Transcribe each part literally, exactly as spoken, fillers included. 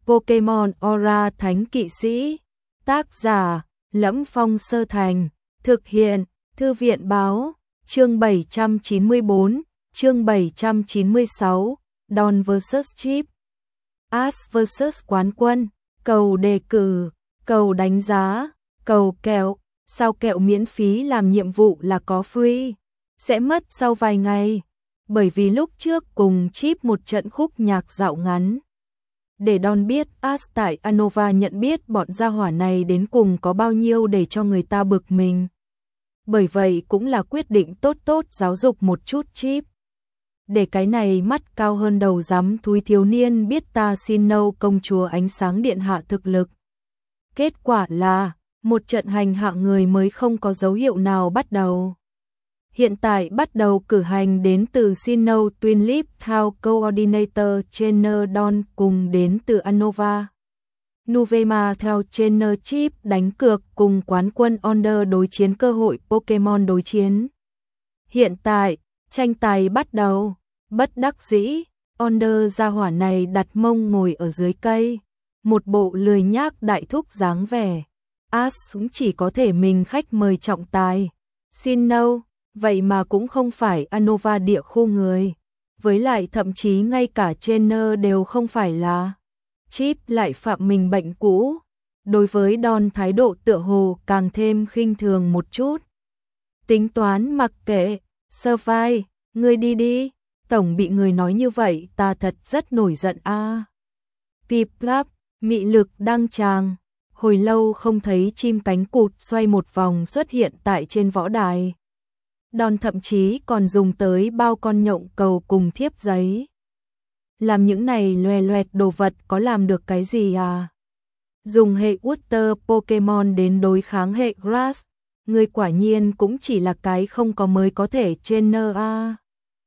Pokemon Aura Thánh Kỵ Sĩ. Tác giả: Lẫm Phong Sơ Thành. Thực hiện: Thư viện Báo. Chương bảy trăm chín mươi bốn, chương bảy trăm chín mươi sáu, Don versus. Chip. Ash versus. Quán quân. Cầu đề cử, cầu đánh giá, cầu kẹo. Sao kẹo miễn phí làm nhiệm vụ là có free, sẽ mất sau vài ngày. Bởi vì lúc trước cùng Chip một trận khúc nhạc dạo ngắn. Để Don biết Ash tại Unova nhận biết bọn gia hỏa này đến cùng có bao nhiêu để cho người ta bực mình. Bởi vậy cũng là quyết định tốt tốt giáo dục một chút Chip. Để cái này mắt cao hơn đầu rắm thúi thiếu niên biết ta xin nâu công chúa ánh sáng điện hạ thực lực. Kết quả là, một trận hành hạ người mới không có dấu hiệu nào bắt đầu. Hiện tại bắt đầu cử hành đến từ Sinnoh Twin Leap Town Coordinator Trainer Don cùng đến từ Unova Nuvema theo Trainer Chip đánh cược cùng quán quân Onder đối chiến cơ hội Pokemon đối chiến. Hiện tại, tranh tài bắt đầu, bất đắc dĩ, Onder gia hỏa này đặt mông ngồi ở dưới cây, một bộ lười nhác đại thúc dáng vẻ. Ash cũng chỉ có thể mình khách mời trọng tài. Sinnoh, vậy mà cũng không phải Unova địa khu người. Với lại thậm chí ngay cả trainer đều không phải là. Chip lại phạm mình bệnh cũ. Đối với Don thái độ tựa hồ càng thêm khinh thường một chút. Tính toán mặc kệ, Survive, ngươi đi đi. Tổng bị người nói như vậy ta thật rất nổi giận a. À. Piplup, mị lực đăng tràng. Hồi lâu không thấy chim cánh cụt xoay một vòng xuất hiện tại trên võ đài. Don thậm chí còn dùng tới bao con nhộng cầu cùng thiếp giấy. Làm những này loè loẹt đồ vật có làm được cái gì à? Dùng hệ Water Pokemon đến đối kháng hệ Grass, người quả nhiên cũng chỉ là cái không có mới có thể trainer a.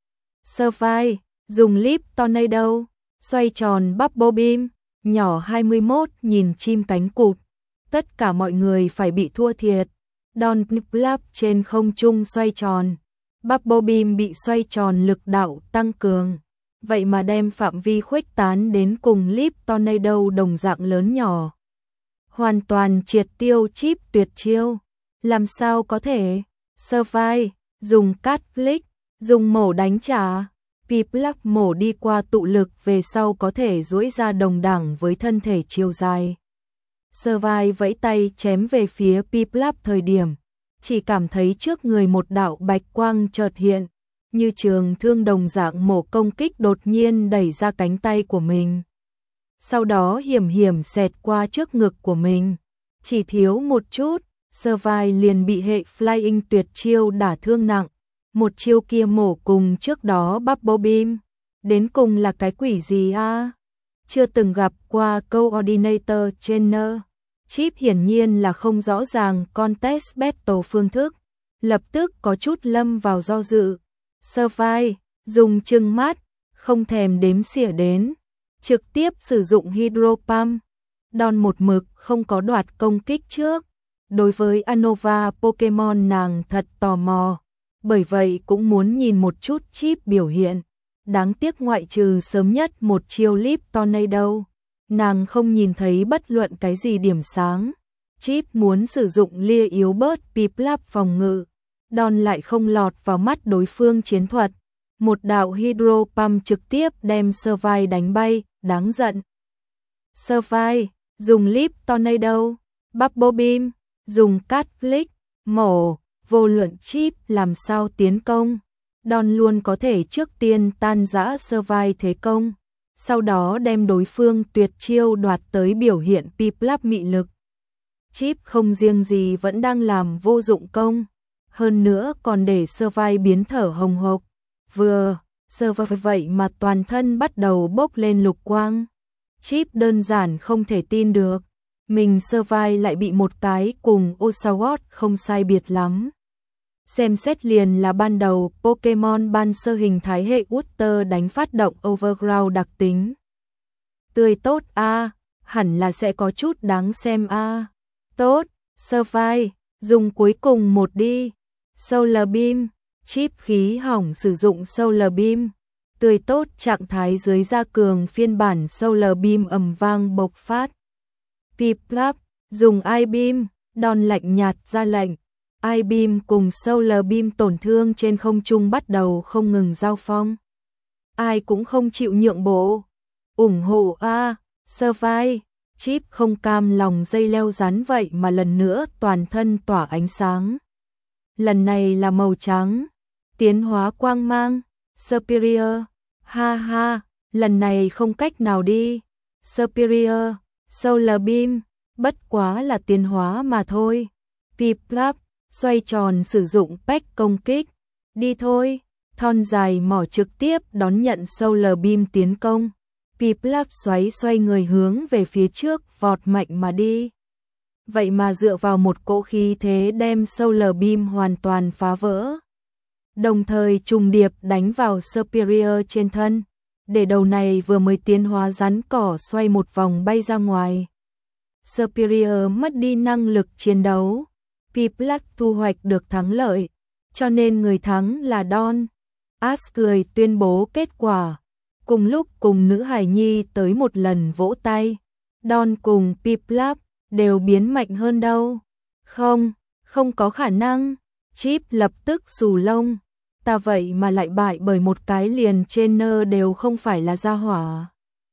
Survive, dùng Leap Tornado, xoay tròn Bubble Beam, nhỏ hai mươi mốt nhìn chim cánh cụt. Tất cả mọi người phải bị thua thiệt. Don Piplup trên không trung xoay tròn. Bubble Beam bị xoay tròn lực đạo tăng cường. Vậy mà đem phạm vi khuếch tán đến cùng Leap Tornado đồng dạng lớn nhỏ. Hoàn toàn triệt tiêu Chip tuyệt chiêu. Làm sao có thể? Survive, dùng cát flick, dùng mổ đánh trả. Piplup mổ đi qua tụ lực về sau có thể duỗi ra đồng đẳng với thân thể chiều dài. Survive vẫy tay chém về phía Piplup thời điểm, chỉ cảm thấy trước người một đạo bạch quang chợt hiện, như trường thương đồng dạng mổ công kích đột nhiên đẩy ra cánh tay của mình. Sau đó hiểm hiểm xẹt qua trước ngực của mình, chỉ thiếu một chút, Survive liền bị hệ Flying tuyệt chiêu đả thương nặng, một chiêu kia mổ cùng trước đó Bubble Beam, đến cùng là cái quỷ gì a? À? Chưa từng gặp qua Coordinator Trainer. Chip hiển nhiên là không rõ ràng Contest Battle phương thức, lập tức có chút lâm vào do dự. Survive, dùng trừng mắt, không thèm đếm xỉa đến, trực tiếp sử dụng Hydro Pump. Don một mực không có đoạt công kích trước. Đối với Unova Pokemon nàng thật tò mò, bởi vậy cũng muốn nhìn một chút Chip biểu hiện. Đáng tiếc ngoại trừ sớm nhất một chiêu Leap Tornado, nàng không nhìn thấy bất luận cái gì điểm sáng. Chip muốn sử dụng lia yếu bớt Piplup phòng ngự, Don lại không lọt vào mắt đối phương chiến thuật. Một đạo Hydro Pump trực tiếp đem Survive đánh bay, đáng giận. Survive, dùng Leap Tornado, Bubble Beam, dùng cát flick, mổ, vô luận Chip làm sao tiến công. Don luôn có thể trước tiên tan rã Survive thế công, sau đó đem đối phương tuyệt chiêu đoạt tới biểu hiện Piplup mị lực. Chip không riêng gì vẫn đang làm vô dụng công, hơn nữa còn để Survive biến thở hồng hộc. Vừa, Survive vậy mà toàn thân bắt đầu bốc lên lục quang. Chip đơn giản không thể tin được, mình Survive lại bị một cái cùng Oshawott không sai biệt lắm. Xem xét liền là ban đầu Pokemon ban sơ hình thái hệ Water đánh phát động Overground đặc tính. Tươi tốt a, à, hẳn là sẽ có chút đáng xem a. À. Tốt, Survive, dùng cuối cùng một đi. Solar Beam, Chip khí hỏng sử dụng Solar Beam. tươi tốt trạng thái dưới gia cường phiên bản Solar Beam ầm vang bộc phát. Piplup, dùng I-Beam, Đòn lạnh nhạt ra lệnh. I-Beam cùng Solar Beam tổn thương trên không trung bắt đầu không ngừng giao phong. Ai cũng không chịu nhượng bộ. ủng hộ a, Survive. Chip không cam lòng dây leo rắn vậy mà lần nữa toàn thân tỏa ánh sáng. Lần này là màu trắng. Tiến hóa quang mang. Superior. Ha ha, lần này không cách nào đi. Superior. Solar Beam. Bất quá là tiến hóa mà thôi. Piplup, xoay tròn sử dụng Peck công kích. Đi thôi. Thon dài mỏ trực tiếp đón nhận Solar Beam tiến công. Piplup xoáy xoay người hướng về phía trước vọt mạnh mà đi. Vậy mà dựa vào một cỗ khí thế đem Solar Beam hoàn toàn phá vỡ. Đồng thời trùng điệp đánh vào Superior trên thân. Để đầu này vừa mới tiến hóa rắn cỏ xoay một vòng bay ra ngoài. Superior mất đi năng lực chiến đấu. Piplup thu hoạch được thắng lợi. Cho nên người thắng là Don. Ash cười tuyên bố kết quả. Cùng lúc cùng nữ hài nhi tới một lần vỗ tay. Don cùng Piplup đều biến mạnh hơn đâu. Không, không có khả năng. Chip lập tức xù lông. Ta vậy mà lại bại bởi một cái liền trên nơ đều không phải là gia hỏa.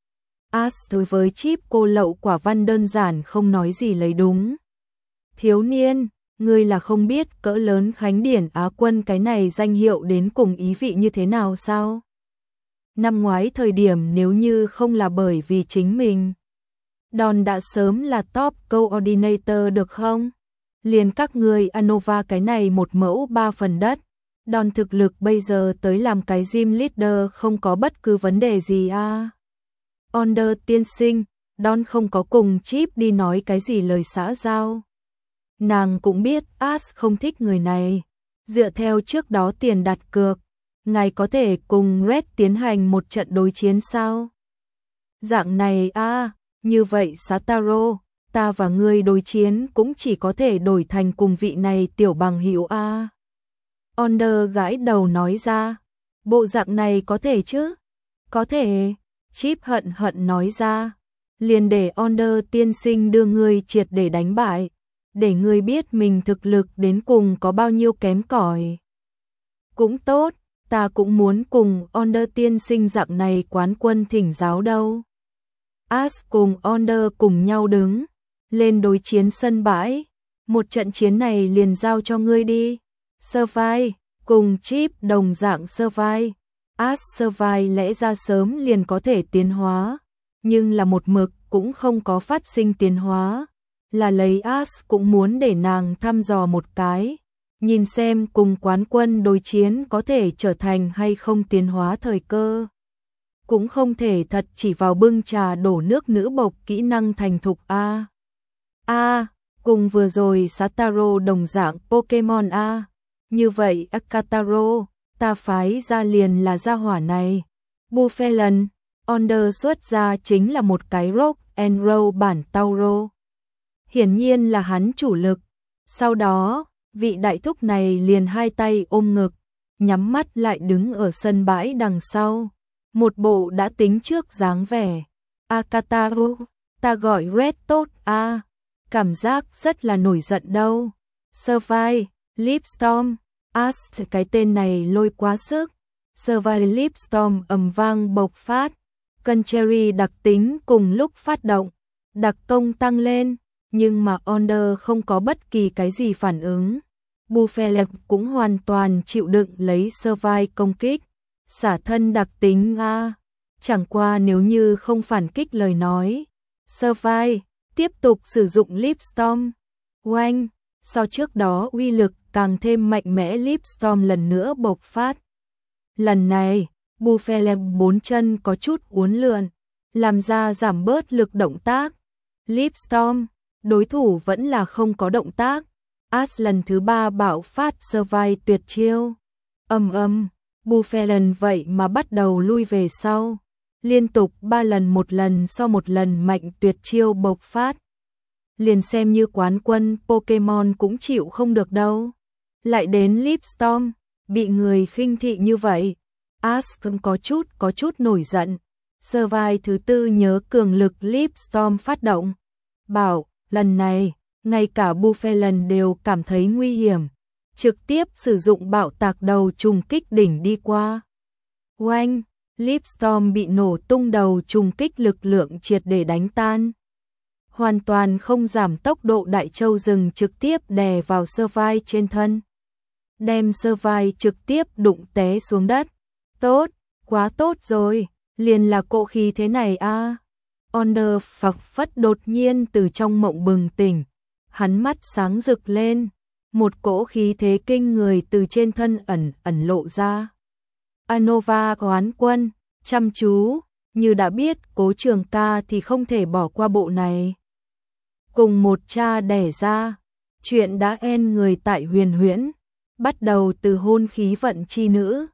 Ash đối với Chip cô lậu quả văn đơn giản không nói gì lấy đúng. Thiếu niên, ngươi là không biết cỡ lớn Khánh Điển Á quân cái này danh hiệu đến cùng ý vị như thế nào sao? Năm ngoái thời điểm nếu như không là bởi vì chính mình, Don đã sớm là top coordinator được không? Liền các người Anova cái này một mẫu ba phần đất, Don thực lực bây giờ tới làm cái gym leader không có bất cứ vấn đề gì à? Onder tiên sinh, Don không có cùng Chip đi nói cái gì lời xã giao. Nàng cũng biết Ash không thích người này. Dựa theo trước đó tiền đặt cược, ngài có thể cùng Red tiến hành một trận đối chiến sao? Dạng này à, như vậy Sataro, ta và ngươi đối chiến cũng chỉ có thể đổi thành cùng vị này tiểu bằng hữu a. À. Onder gãi đầu nói ra, bộ dạng này có thể chứ? Có thể, Chip hận hận nói ra, liền để Onder tiên sinh đưa ngươi triệt để đánh bại, để ngươi biết mình thực lực đến cùng có bao nhiêu kém cỏi. Cũng tốt, ta cũng muốn cùng Onder tiên sinh dạng này quán quân thỉnh giáo đâu. Ash cùng Onder cùng nhau đứng lên đối chiến sân bãi. Một trận chiến này liền giao cho ngươi đi. Survive, cùng Chip đồng dạng Survive. Ash Survive lẽ ra sớm liền có thể tiến hóa, nhưng là một mực cũng không có phát sinh tiến hóa. Là lấy Ash cũng muốn để nàng thăm dò một cái, nhìn xem cùng quán quân đối chiến có thể trở thành hay không tiến hóa thời cơ. Cũng không thể thật chỉ vào bưng trà đổ nước nữ bộc kỹ năng thành thục a. A, cùng vừa rồi Sataro đồng dạng Pokemon a. Như vậy Akataro, ta phái ra liền là gia hỏa này. Buffelen, Onder xuất ra chính là một cái Rock and Roll bản Tauro. Hiển nhiên là hắn chủ lực. Sau đó, vị đại thúc này liền hai tay ôm ngực, nhắm mắt lại đứng ở sân bãi đằng sau. Một bộ đã tính trước dáng vẻ. Akataro, ta gọi Red tốt a. À. Cảm giác rất là nổi giận đâu. Survive, Lipstorm, Ash cái tên này lôi quá sức. Survive Lipstorm ầm vang bộc phát. Cân cherry đặc tính cùng lúc phát động. Đặc công tăng lên. Nhưng mà Onder không có bất kỳ cái gì phản ứng. Buffelen cũng hoàn toàn chịu đựng lấy Survive công kích. Xả thân đặc tính a. Chẳng qua nếu như không phản kích lời nói. Survive, tiếp tục sử dụng Lipstorm. Oanh, so trước đó uy lực càng thêm mạnh mẽ Lipstorm lần nữa bộc phát. Lần này, Buffelen bốn chân có chút uốn lượn, làm ra giảm bớt lực động tác. Lipstorm, đối thủ vẫn là không có động tác. Ash lần thứ ba bạo phát Survive tuyệt chiêu. Âm âm, Buffelen vậy mà bắt đầu lui về sau. Liên tục ba lần một lần so một lần mạnh tuyệt chiêu bộc phát. Liền xem như quán quân Pokemon cũng chịu không được đâu. Lại đến Lipstorm, bị người khinh thị như vậy. Ask có chút có chút nổi giận. Survive thứ tư nhớ cường lực Leapstorm phát động. Bảo, lần này, ngay cả Buffelen đều cảm thấy nguy hiểm. Trực tiếp sử dụng bạo tạc đầu trùng kích đỉnh đi qua. Oanh, Leapstorm bị nổ tung đầu trùng kích lực lượng triệt để đánh tan. Hoàn toàn không giảm tốc độ đại châu rừng trực tiếp đè vào Survive trên thân. Đem Survive trực tiếp đụng té xuống đất. Tốt, quá tốt rồi, liền là cỗ khí thế này a. À. Onder phặc phất đột nhiên từ trong mộng bừng tỉnh. Hắn mắt sáng rực lên. Một cỗ khí thế kinh người từ trên thân ẩn ẩn lộ ra. Anova Hoán Quân, chăm chú, như đã biết Cố Trường Ca thì không thể bỏ qua bộ này. Cùng một cha đẻ ra, chuyện đã en người tại Huyền Huyễn, bắt đầu từ hôn khí vận chi nữ,